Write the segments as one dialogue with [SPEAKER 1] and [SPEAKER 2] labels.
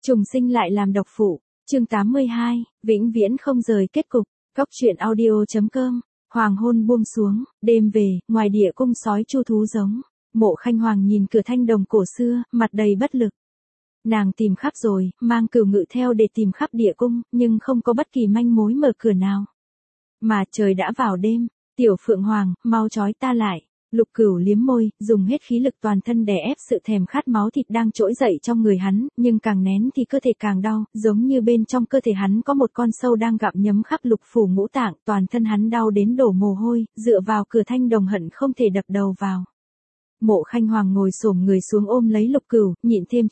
[SPEAKER 1] Trùng sinh lại làm độc phụ. Chương 82, vĩnh viễn không rời kết cục. Góc truyện audio.com. Hoàng hôn buông xuống, đêm về, ngoài địa cung sói chu thú giống. Mộ Khanh Hoàng nhìn cửa thanh đồng cổ xưa, mặt đầy bất lực. Nàng tìm khắp rồi, mang Cửu Ngự theo để tìm khắp địa cung, nhưng không có bất kỳ manh mối mở cửa nào. Mà trời đã vào đêm, Tiểu Phượng Hoàng, mau trói ta lại. Lục Cửu liếm môi, dùng hết khí lực toàn thân đè ép sự thèm khát máu thịt đang trỗi dậy trong người hắn, nhưng càng nén thì cơ thể càng đau, giống như bên trong cơ thể hắn có một con sâu đang gặm nhấm khắp lục phủ ngũ tạng, toàn thân hắn đau đến đổ mồ hôi, dựa vào cửa thanh đồng hận không thể đập đầu vào. Mộ Khanh Hoàng ngồi xổm người xuống ôm lấy Lục Cửu, nhịn thêm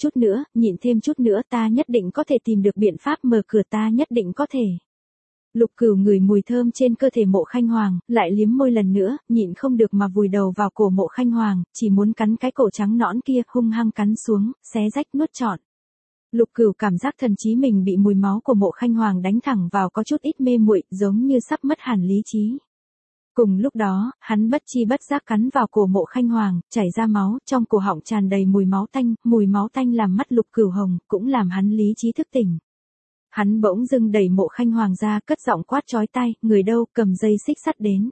[SPEAKER 1] chút nữa, ta nhất định có thể tìm được biện pháp mở cửa, ta nhất định có thể. Lục Cửu ngửi mùi thơm trên cơ thể Mộ Khanh Hoàng, lại liếm môi lần nữa, nhịn không được mà vùi đầu vào cổ Mộ Khanh Hoàng, chỉ muốn cắn cái cổ trắng nõn kia, hung hăng cắn xuống, xé rách nuốt trọn. Lục Cửu cảm giác thần trí mình bị mùi máu của Mộ Khanh Hoàng đánh thẳng vào, có chút ít mê muội, giống như sắp mất hẳn lý trí. Cùng lúc đó, hắn bất chi bất giác cắn vào cổ Mộ Khanh Hoàng, chảy ra máu, trong cổ họng tràn đầy mùi máu tanh làm mắt Lục Cửu hồng, cũng làm hắn lý trí thức tỉnh. Hắn bỗng dưng đẩy Mộ Khanh Hoàng ra, cất giọng quát chói tai, người đâu, cầm dây xích sắt đến.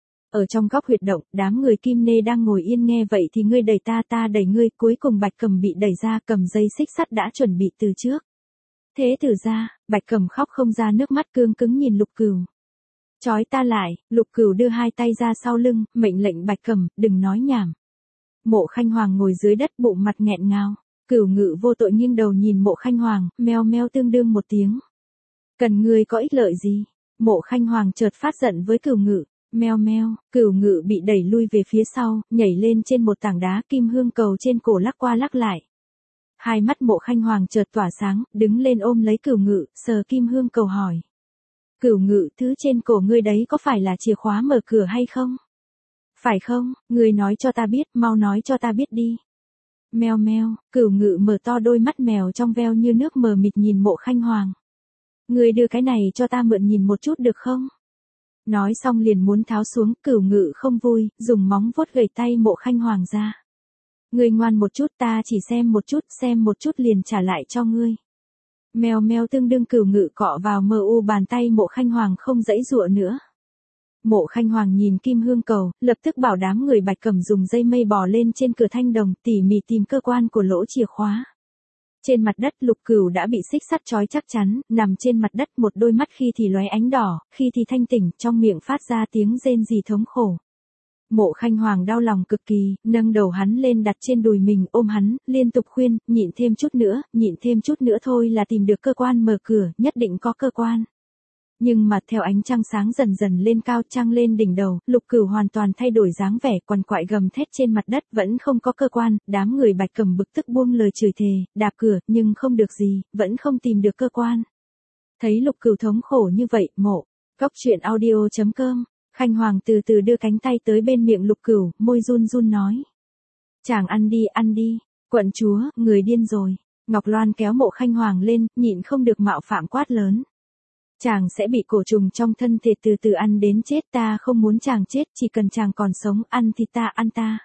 [SPEAKER 1] Ở trong góc huyệt động, đám người Kim Nê đang ngồi yên nghe vậy thì ngươi đẩy ta đẩy ngươi, cuối cùng Bạch Cầm bị đẩy ra, cầm dây xích sắt đã chuẩn bị từ trước. Thế tử ra, Bạch Cầm khóc không ra nước mắt, cương cứng nhìn Lục Cửu. Chói ta lại, Lục Cửu đưa hai tay ra sau lưng, mệnh lệnh Bạch Cầm, đừng nói nhảm. Mộ Khanh Hoàng ngồi dưới đất, bụng mặt nghẹn ngào. Cửu Ngự vô tội nghiêng đầu nhìn Mộ Khanh Hoàng, meo meo tương đương một tiếng. Cần ngươi có ích lợi gì? Mộ Khanh Hoàng chợt phát giận với Cửu Ngự, meo meo, Cửu Ngự bị đẩy lui về phía sau, nhảy lên trên một tảng đá, kim hương cầu trên cổ lắc qua lắc lại. Hai mắt Mộ Khanh Hoàng chợt tỏa sáng, đứng lên ôm lấy Cửu Ngự, sờ kim hương cầu hỏi. Cửu Ngự, thứ trên cổ ngươi đấy có phải là chìa khóa mở cửa hay không? Phải không, ngươi nói cho ta biết, mau nói cho ta biết đi. Meo meo, Cửu Ngự mở to đôi mắt mèo trong veo như nước mờ mịt nhìn Mộ Khanh Hoàng. Ngươi đưa cái này cho ta mượn nhìn một chút được không? Nói xong liền muốn tháo xuống, Cửu Ngự không vui, dùng móng vuốt gẩy tay Mộ Khanh Hoàng ra. Ngươi ngoan một chút, ta chỉ xem một chút liền trả lại cho ngươi. Mèo meo tương đương Cửu Ngự cọ vào mờ u bàn tay Mộ Khanh Hoàng không dãy dụa nữa. Mộ Khanh Hoàng nhìn kim hương cầu, lập tức bảo đám người Bạch Cầm dùng dây mây bò lên trên cửa thanh đồng, tỉ mỉ tìm cơ quan của lỗ chìa khóa. Trên mặt đất Lục Cửu đã bị xích sắt trói chắc chắn, nằm trên mặt đất, một đôi mắt khi thì lóe ánh đỏ, khi thì thanh tỉnh, trong miệng phát ra tiếng rên rỉ thống khổ. Mộ Khanh Hoàng đau lòng cực kỳ, nâng đầu hắn lên đặt trên đùi mình, ôm hắn, liên tục khuyên, nhịn thêm chút nữa thôi là tìm được cơ quan mở cửa, nhất định có cơ quan. Nhưng mà theo ánh trăng sáng dần dần lên cao, trăng lên đỉnh đầu, Lục Cửu hoàn toàn thay đổi dáng vẻ, quằn quại gầm thét trên mặt đất, vẫn không có cơ quan, đám người Bạch Cầm bực tức buông lời chửi thề, đạp cửa, nhưng không được gì, vẫn không tìm được cơ quan. Thấy Lục Cửu thống khổ như vậy, Góc truyện audio.com. Khanh Hoàng từ từ đưa cánh tay tới bên miệng Lục Cửu, môi run run nói. Chàng ăn đi, quận chúa, người điên rồi. Ngọc Loan kéo Mộ Khanh Hoàng lên, nhịn không được mạo phạm quát lớn. Chàng sẽ bị cổ trùng trong thân thể từ từ ăn đến chết, ta không muốn chàng chết, chỉ cần chàng còn sống, ăn thì ta ăn ta.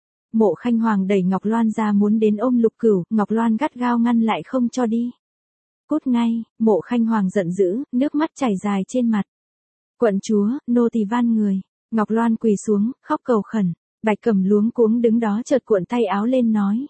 [SPEAKER 1] Mộ Khanh Hoàng đẩy Ngọc Loan ra muốn đến ôm Lục Cửu, Ngọc Loan gắt gao ngăn lại không cho đi. Cút ngay, Mộ Khanh Hoàng giận dữ, nước mắt chảy dài trên mặt. Quận chúa, nô tỳ van người. Ngọc Loan quỳ xuống, khóc cầu khẩn. Bạch Cầm luống cuống đứng đó chợt cuộn tay áo lên nói.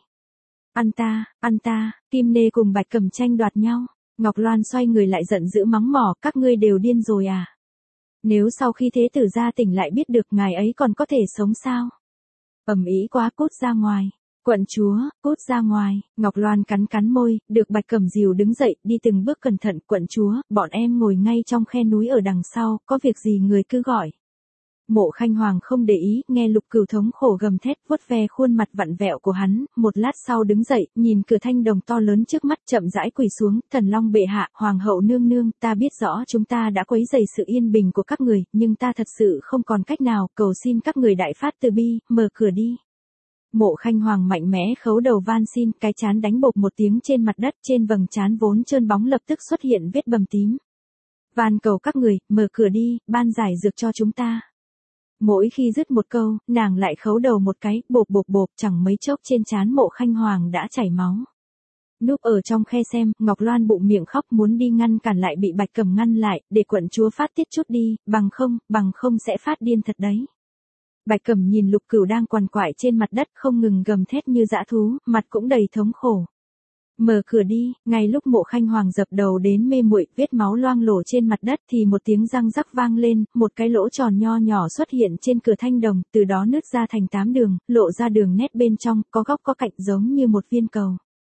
[SPEAKER 1] Ăn ta, Kim Nê cùng Bạch Cầm tranh đoạt nhau. Ngọc Loan xoay người lại giận dữ mắng mỏ, các ngươi đều điên rồi à? Nếu sau khi thế tử gia tỉnh lại biết được ngài ấy còn có thể sống sao? Ầm ĩ quá, cút ra ngoài. Quận chúa, cút ra ngoài. Ngọc Loan cắn môi, được Bạch Cầm dìu đứng dậy, đi từng bước cẩn thận. Quận chúa, bọn em ngồi ngay trong khe núi ở đằng sau, có việc gì người cứ gọi. Mộ Khanh Hoàng không để ý, nghe Lục Cửu thống khổ gầm thét, vuốt ve khuôn mặt vặn vẹo của hắn, một lát sau đứng dậy, nhìn cửa thanh đồng to lớn trước mắt, chậm rãi quỳ xuống, Thần Long bệ hạ, Hoàng hậu nương nương, ta biết rõ chúng ta đã quấy rầy sự yên bình của các người, nhưng ta thật sự không còn cách nào, cầu xin các người đại phát từ bi, mở cửa đi. Mộ Khanh Hoàng mạnh mẽ khấu đầu van xin, cái trán đánh bộp một tiếng trên mặt đất, trên vầng trán vốn trơn bóng lập tức xuất hiện vết bầm tím. Van cầu các người, mở cửa đi, ban giải dược cho chúng ta. Mỗi khi dứt một câu, nàng lại khấu đầu một cái, bộp, chẳng mấy chốc trên trán Mộ Khanh Hoàng đã chảy máu. Núp ở trong khe xem, Ngọc Loan bụng miệng khóc muốn đi ngăn cản lại bị Bạch Cẩm ngăn lại, để quận chúa phát tiết chút đi, bằng không sẽ phát điên thật đấy. Bạch Cẩm nhìn Lục Cửu đang quằn quại trên mặt đất không ngừng gầm thét như dã thú, mặt cũng đầy thống khổ. Mở cửa đi, ngay lúc Mộ Khanh Hoàng dập đầu đến mê muội, vết máu loang lổ trên mặt đất thì một tiếng răng rắc vang lên, một cái lỗ tròn nho nhỏ xuất hiện trên cửa thanh đồng, từ đó nứt ra thành 8 đường, lộ ra đường nét bên trong, có góc có cạnh giống như một viên cầu.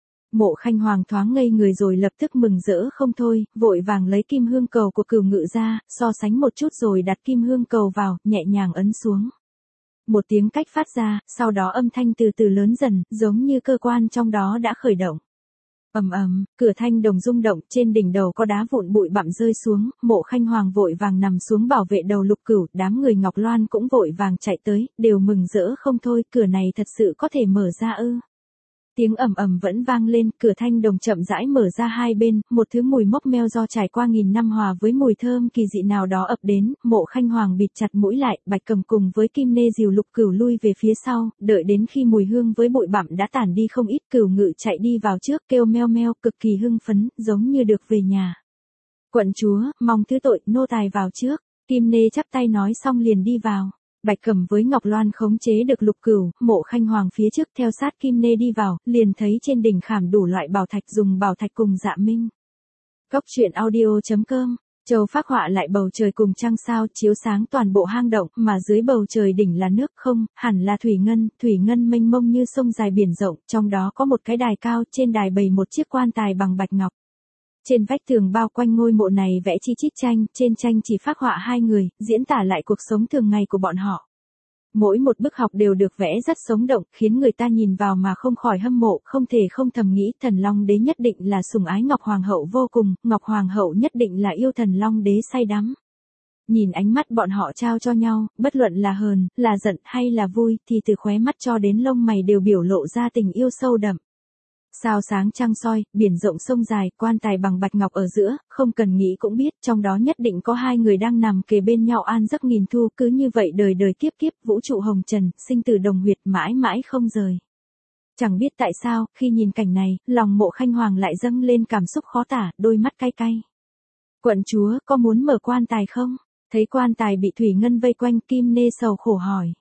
[SPEAKER 1] Mộ Khanh Hoàng thoáng ngây người rồi lập tức mừng rỡ không thôi, vội vàng lấy kim hương cầu của Cửu Ngự ra, so sánh một chút rồi đặt kim hương cầu vào, nhẹ nhàng ấn xuống. Một tiếng cách phát ra, sau đó âm thanh từ từ lớn dần, giống như cơ quan trong đó đã khởi động. Ầm ầm, cửa thanh đồng rung động, trên đỉnh đầu có đá vụn bụi bặm rơi xuống, Mộ Khanh Hoàng vội vàng nằm xuống bảo vệ đầu Lục Cửu, đám người Ngọc Loan cũng vội vàng chạy tới, đều mừng rỡ không thôi, cửa này thật sự có thể mở ra ư? Tiếng ầm ầm vẫn vang lên, cửa thanh đồng chậm rãi mở ra hai bên, một thứ mùi mốc meo do trải qua nghìn năm hòa với mùi thơm kỳ dị nào đó ập đến, Mộ Khanh Hoàng bịt chặt mũi lại, Bạch Cẩm cùng với Kim Nê dìu Lục Cửu lui về phía sau, đợi đến khi mùi hương với bụi bặm đã tản đi không ít, Cửu Ngự chạy đi vào trước kêu meo meo, cực kỳ hưng phấn, giống như được về nhà. Quận chúa, mong thứ tội, nô tài vào trước. Kim Nê chắp tay nói xong liền đi vào. Bạch Cẩm với Ngọc Loan khống chế được Lục Cửu, Mộ Khanh Hoàng phía trước theo sát Kim Nê đi vào, liền thấy trên đỉnh khảm đủ loại bảo thạch dùng bảo thạch cùng dạ minh. Cốc truyện audio.com, Châu phác họa lại bầu trời cùng trăng sao chiếu sáng toàn bộ hang động, mà dưới bầu trời đỉnh là nước không, hẳn là thủy ngân mênh mông như sông dài biển rộng, trong đó có một cái đài cao, trên đài bày một chiếc quan tài bằng bạch ngọc. Trên vách tường bao quanh ngôi mộ này vẽ chi chít tranh, trên tranh chỉ phác họa hai người, diễn tả lại cuộc sống thường ngày của bọn họ. Mỗi một bức học đều được vẽ rất sống động, khiến người ta nhìn vào mà không khỏi hâm mộ, không thể không thầm nghĩ Thần Long Đế nhất định là sủng ái Ngọc Hoàng hậu vô cùng, Ngọc Hoàng hậu nhất định là yêu Thần Long Đế say đắm. Nhìn ánh mắt bọn họ trao cho nhau, bất luận là hờn, là giận hay là vui, thì từ khóe mắt cho đến lông mày đều biểu lộ ra tình yêu sâu đậm. Sao sáng trăng soi, biển rộng sông dài, quan tài bằng bạch ngọc ở giữa, không cần nghĩ cũng biết, trong đó nhất định có hai người đang nằm kề bên nhau an giấc nghìn thu, cứ như vậy đời đời kiếp kiếp, vũ trụ hồng trần, sinh tử đồng huyệt, mãi mãi không rời. Chẳng biết tại sao, khi nhìn cảnh này, lòng Mộ Khanh Hoàng lại dâng lên cảm xúc khó tả, đôi mắt cay cay. Quận chúa, có muốn mở quan tài không? Thấy quan tài bị thủy ngân vây quanh, Kim Nê sầu khổ hỏi.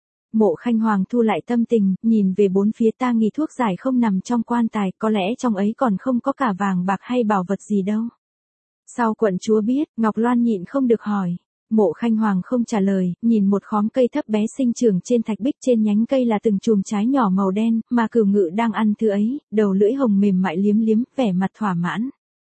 [SPEAKER 1] Mộ Khanh Hoàng thu lại tâm tình, nhìn về bốn phía, ta nghi thuốc giải không nằm trong quan tài, có lẽ trong ấy còn không có cả vàng bạc hay bảo vật gì đâu. Sao quận chúa biết? Ngọc Loan nhịn không được hỏi. Mộ Khanh Hoàng không trả lời, nhìn một khóm cây thấp bé sinh trưởng trên thạch bích, trên nhánh cây là từng chùm trái nhỏ màu đen, mà Cửu Ngự đang ăn thứ ấy, đầu lưỡi hồng mềm mại liếm liếm, vẻ mặt thỏa mãn.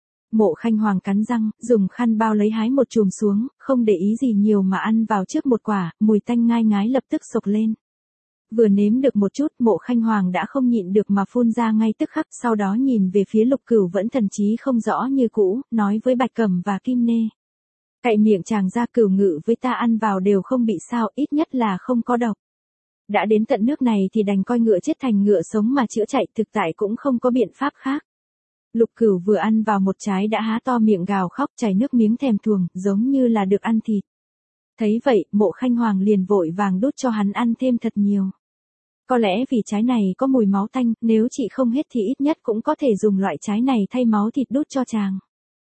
[SPEAKER 1] Mộ Khanh Hoàng cắn răng, dùng khăn bao lấy hái một chùm xuống, không để ý gì nhiều mà ăn vào trước một quả, mùi tanh ngai ngái lập tức sộc lên. Vừa nếm được một chút, Mộ Khanh Hoàng đã không nhịn được mà phun ra ngay tức khắc, sau đó nhìn về phía Lục Cửu vẫn thần trí không rõ như cũ, nói với Bạch Cẩm và Kim Nê. Cậy miệng chàng ra, Cửu Ngự với ta ăn vào đều không bị sao, ít nhất là không có độc. Đã đến tận nước này thì đành coi ngựa chết thành ngựa sống mà chữa chạy, thực tại cũng không có biện pháp khác. Lục Cửu vừa ăn vào một trái đã há to miệng gào khóc chảy nước miếng thèm thuồng, giống như là được ăn thịt. Thấy vậy, Mộ Khanh Hoàng liền vội vàng đút cho hắn ăn thêm thật nhiều. Có lẽ vì trái này có mùi máu tanh, nếu chị không hết thì ít nhất cũng có thể dùng loại trái này thay máu thịt đút cho chàng.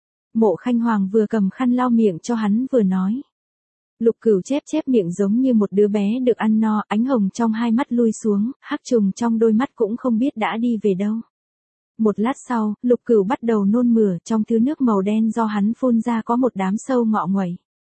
[SPEAKER 1] Mộ Khanh Hoàng vừa cầm khăn lau miệng cho hắn vừa nói. Lục Cửu chép chép miệng giống như một đứa bé được ăn no, ánh hồng trong hai mắt lui xuống, hắc trùng trong đôi mắt cũng không biết đã đi về đâu. Một lát sau, Lục Cửu bắt đầu nôn mửa, trong thứ nước màu đen do hắn phun ra có một đám sâu ngọ nguậy.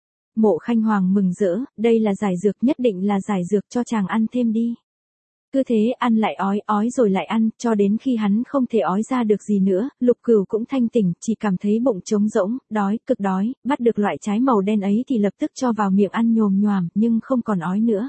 [SPEAKER 1] Mộ Khanh Hoàng mừng rỡ, đây là giải dược, nhất định là giải dược, cho chàng ăn thêm đi. Cứ thế ăn lại ói rồi lại ăn, cho đến khi hắn không thể ói ra được gì nữa, Lục Cửu cũng thanh tỉnh, chỉ cảm thấy bụng trống rỗng, đói, cực đói, bắt được loại trái màu đen ấy thì lập tức cho vào miệng ăn nhồm nhoàm, nhưng không còn ói nữa.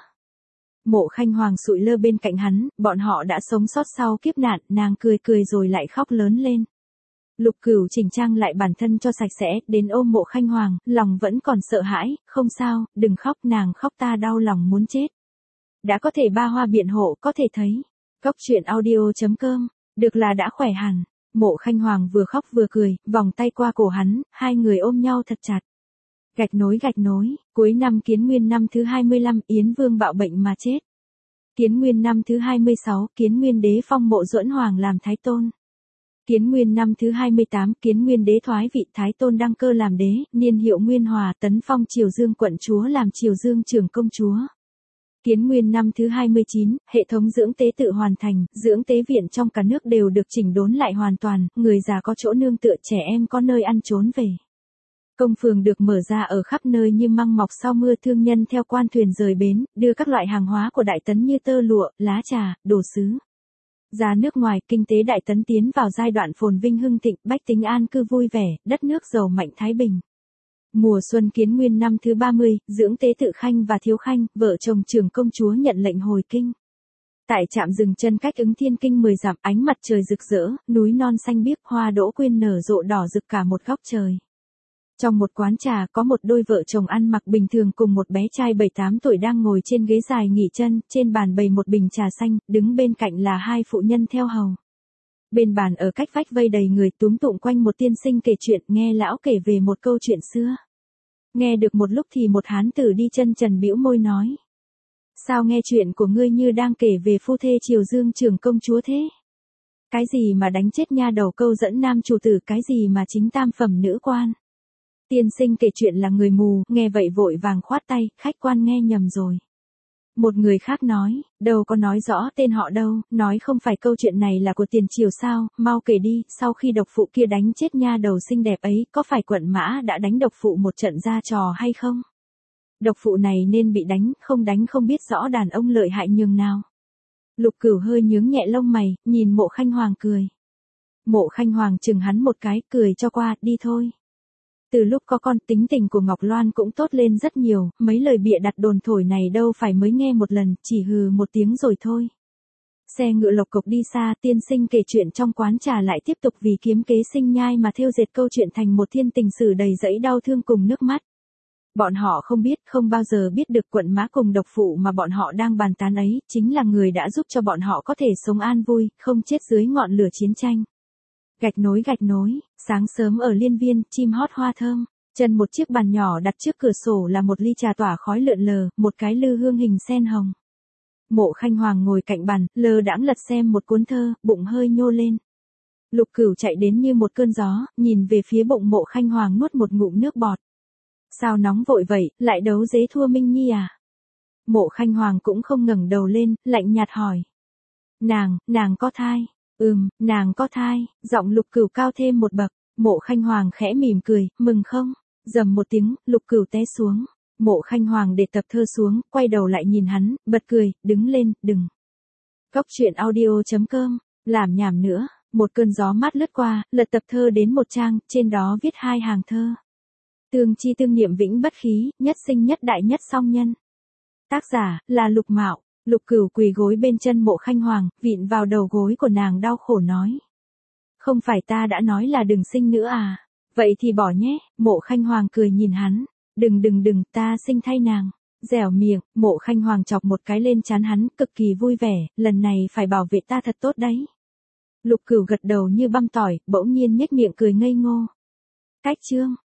[SPEAKER 1] Mộ Khanh Hoàng sụi lơ bên cạnh hắn, bọn họ đã sống sót sau kiếp nạn, nàng cười cười rồi lại khóc lớn lên. Lục Cửu chỉnh trang lại bản thân cho sạch sẽ, đến ôm Mộ Khanh Hoàng, lòng vẫn còn sợ hãi, không sao, đừng khóc, nàng khóc ta đau lòng muốn chết. Đã có thể ba hoa biện hộ, có thể thấy. Cốc truyện audio.com, được là đã khỏe hẳn. Mộ Khanh Hoàng vừa khóc vừa cười, vòng tay qua cổ hắn, hai người ôm nhau thật chặt. Gạch nối, cuối năm Kiến Nguyên năm thứ 25, Yến Vương bạo bệnh mà chết. Kiến Nguyên năm thứ 26, Kiến Nguyên đế phong Mộ Duẫn Hoàng làm thái tôn. Kiến Nguyên năm thứ 28, Kiến Nguyên đế thoái vị, Thái Tôn đăng cơ làm đế, niên hiệu Nguyên Hòa, tấn phong Triều Dương quận chúa làm Triều Dương trưởng công chúa. Kiến Nguyên năm thứ 29, hệ thống dưỡng tế tự hoàn thành, dưỡng tế viện trong cả nước đều được chỉnh đốn lại hoàn toàn, người già có chỗ nương tựa, trẻ em có nơi ăn trốn về. Công phường được mở ra ở khắp nơi như măng mọc sau mưa, thương nhân theo quan thuyền rời bến, đưa các loại hàng hóa của Đại Tấn như tơ lụa, lá trà, đồ sứ ra nước ngoài. Kinh tế Đại Tấn tiến vào giai đoạn phồn vinh hưng thịnh, bách tính an cư vui vẻ, đất nước giàu mạnh thái bình. Mùa xuân Kiến Nguyên năm thứ 30, dưỡng tế tự Khanh và Thiếu Khanh, vợ chồng trưởng công chúa nhận lệnh hồi kinh. Tại trạm dừng chân cách Ứng Thiên Kinh 10 dặm, ánh mặt trời rực rỡ, núi non xanh biếc, hoa đỗ quyên nở rộ đỏ rực cả một góc trời. Trong một quán trà, có một đôi vợ chồng ăn mặc bình thường cùng một bé trai 7-8 tuổi đang ngồi trên ghế dài nghỉ chân, trên bàn bày một bình trà xanh, đứng bên cạnh là hai phụ nhân theo hầu. Bên bàn ở cách vách vây đầy người túm tụm quanh một tiên sinh kể chuyện, nghe lão kể về một câu chuyện xưa. Nghe được một lúc thì một hán tử đi chân trần bĩu môi nói: Sao nghe chuyện của ngươi như đang kể về phu thê Triều Dương trưởng công chúa thế? Cái gì mà đánh chết nha đầu câu dẫn nam chủ tử, cái gì mà chính tam phẩm nữ quan? Tiên sinh kể chuyện là người mù, nghe vậy vội vàng khoát tay, khách quan nghe nhầm rồi. Một người khác nói, đâu có nói rõ tên họ đâu, nói không phải câu chuyện này là của tiền triều sao, mau kể đi, sau khi độc phụ kia đánh chết nha đầu xinh đẹp ấy, có phải quận mã đã đánh độc phụ một trận ra trò hay không? Độc phụ này nên bị đánh, không đánh không biết rõ đàn ông lợi hại nhường nào. Lục Cửu hơi nhướng nhẹ lông mày, nhìn Mộ Khanh Hoàng cười. Mộ Khanh Hoàng chừng hắn một cái, cười cho qua, đi thôi. Từ lúc có con, tính tình của Ngọc Loan cũng tốt lên rất nhiều, mấy lời bịa đặt đồn thổi này đâu phải mới nghe một lần, chỉ hừ một tiếng rồi thôi. Xe ngựa lộc cộc đi xa, tiên sinh kể chuyện trong quán trà lại tiếp tục vì kiếm kế sinh nhai mà thêu dệt câu chuyện thành một thiên tình sử đầy dẫy đau thương cùng nước mắt. Bọn họ không biết, không bao giờ biết được quận mã cùng độc phụ mà bọn họ đang bàn tán ấy, chính là người đã giúp cho bọn họ có thể sống an vui, không chết dưới ngọn lửa chiến tranh. Gạch nối, sáng sớm ở Liên Viên, chim hót hoa thơm, chân một chiếc bàn nhỏ đặt trước cửa sổ là một ly trà tỏa khói lượn lờ, một cái lư hương hình sen hồng. Mộ Khanh Hoàng ngồi cạnh bàn, lơ đãng lật xem một cuốn thơ, bụng hơi nhô lên. Lục Cửu chạy đến như một cơn gió, nhìn về phía bụng Mộ Khanh Hoàng nuốt một ngụm nước bọt. Sao nóng vội vậy, lại đấu dế thua Minh Nhi à? Mộ Khanh Hoàng cũng không ngẩng đầu lên, lạnh nhạt hỏi. Nàng có thai. Nàng có thai, giọng Lục Cửu cao thêm một bậc. Mộ Khanh Hoàng khẽ mỉm cười, mừng không? Rầm một tiếng, Lục Cửu té xuống. Mộ Khanh Hoàng để tập thơ xuống, quay đầu lại nhìn hắn, bật cười, đứng lên, đừng. Cóc truyện audio.com, làm nhảm nữa. Một cơn gió mát lướt qua, lật tập thơ đến một trang, trên đó viết hai hàng thơ. Tương chi tương niệm vĩnh bất khí, nhất sinh nhất đại nhất song nhân. Tác giả, là Lục Mạo. Lục Cửu quỳ gối bên chân Mộ Khanh Hoàng, vịn vào đầu gối của nàng đau khổ nói. Không phải ta đã nói là đừng sinh nữa à? Vậy thì bỏ nhé. Mộ Khanh Hoàng cười nhìn hắn. Đừng, ta sinh thay nàng. Dẻo miệng, Mộ Khanh Hoàng chọc một cái lên trán hắn, cực kỳ vui vẻ, lần này phải bảo vệ ta thật tốt đấy. Lục Cửu gật đầu như băm tỏi, bỗng nhiên nhếch miệng cười ngây ngô. Cách chương.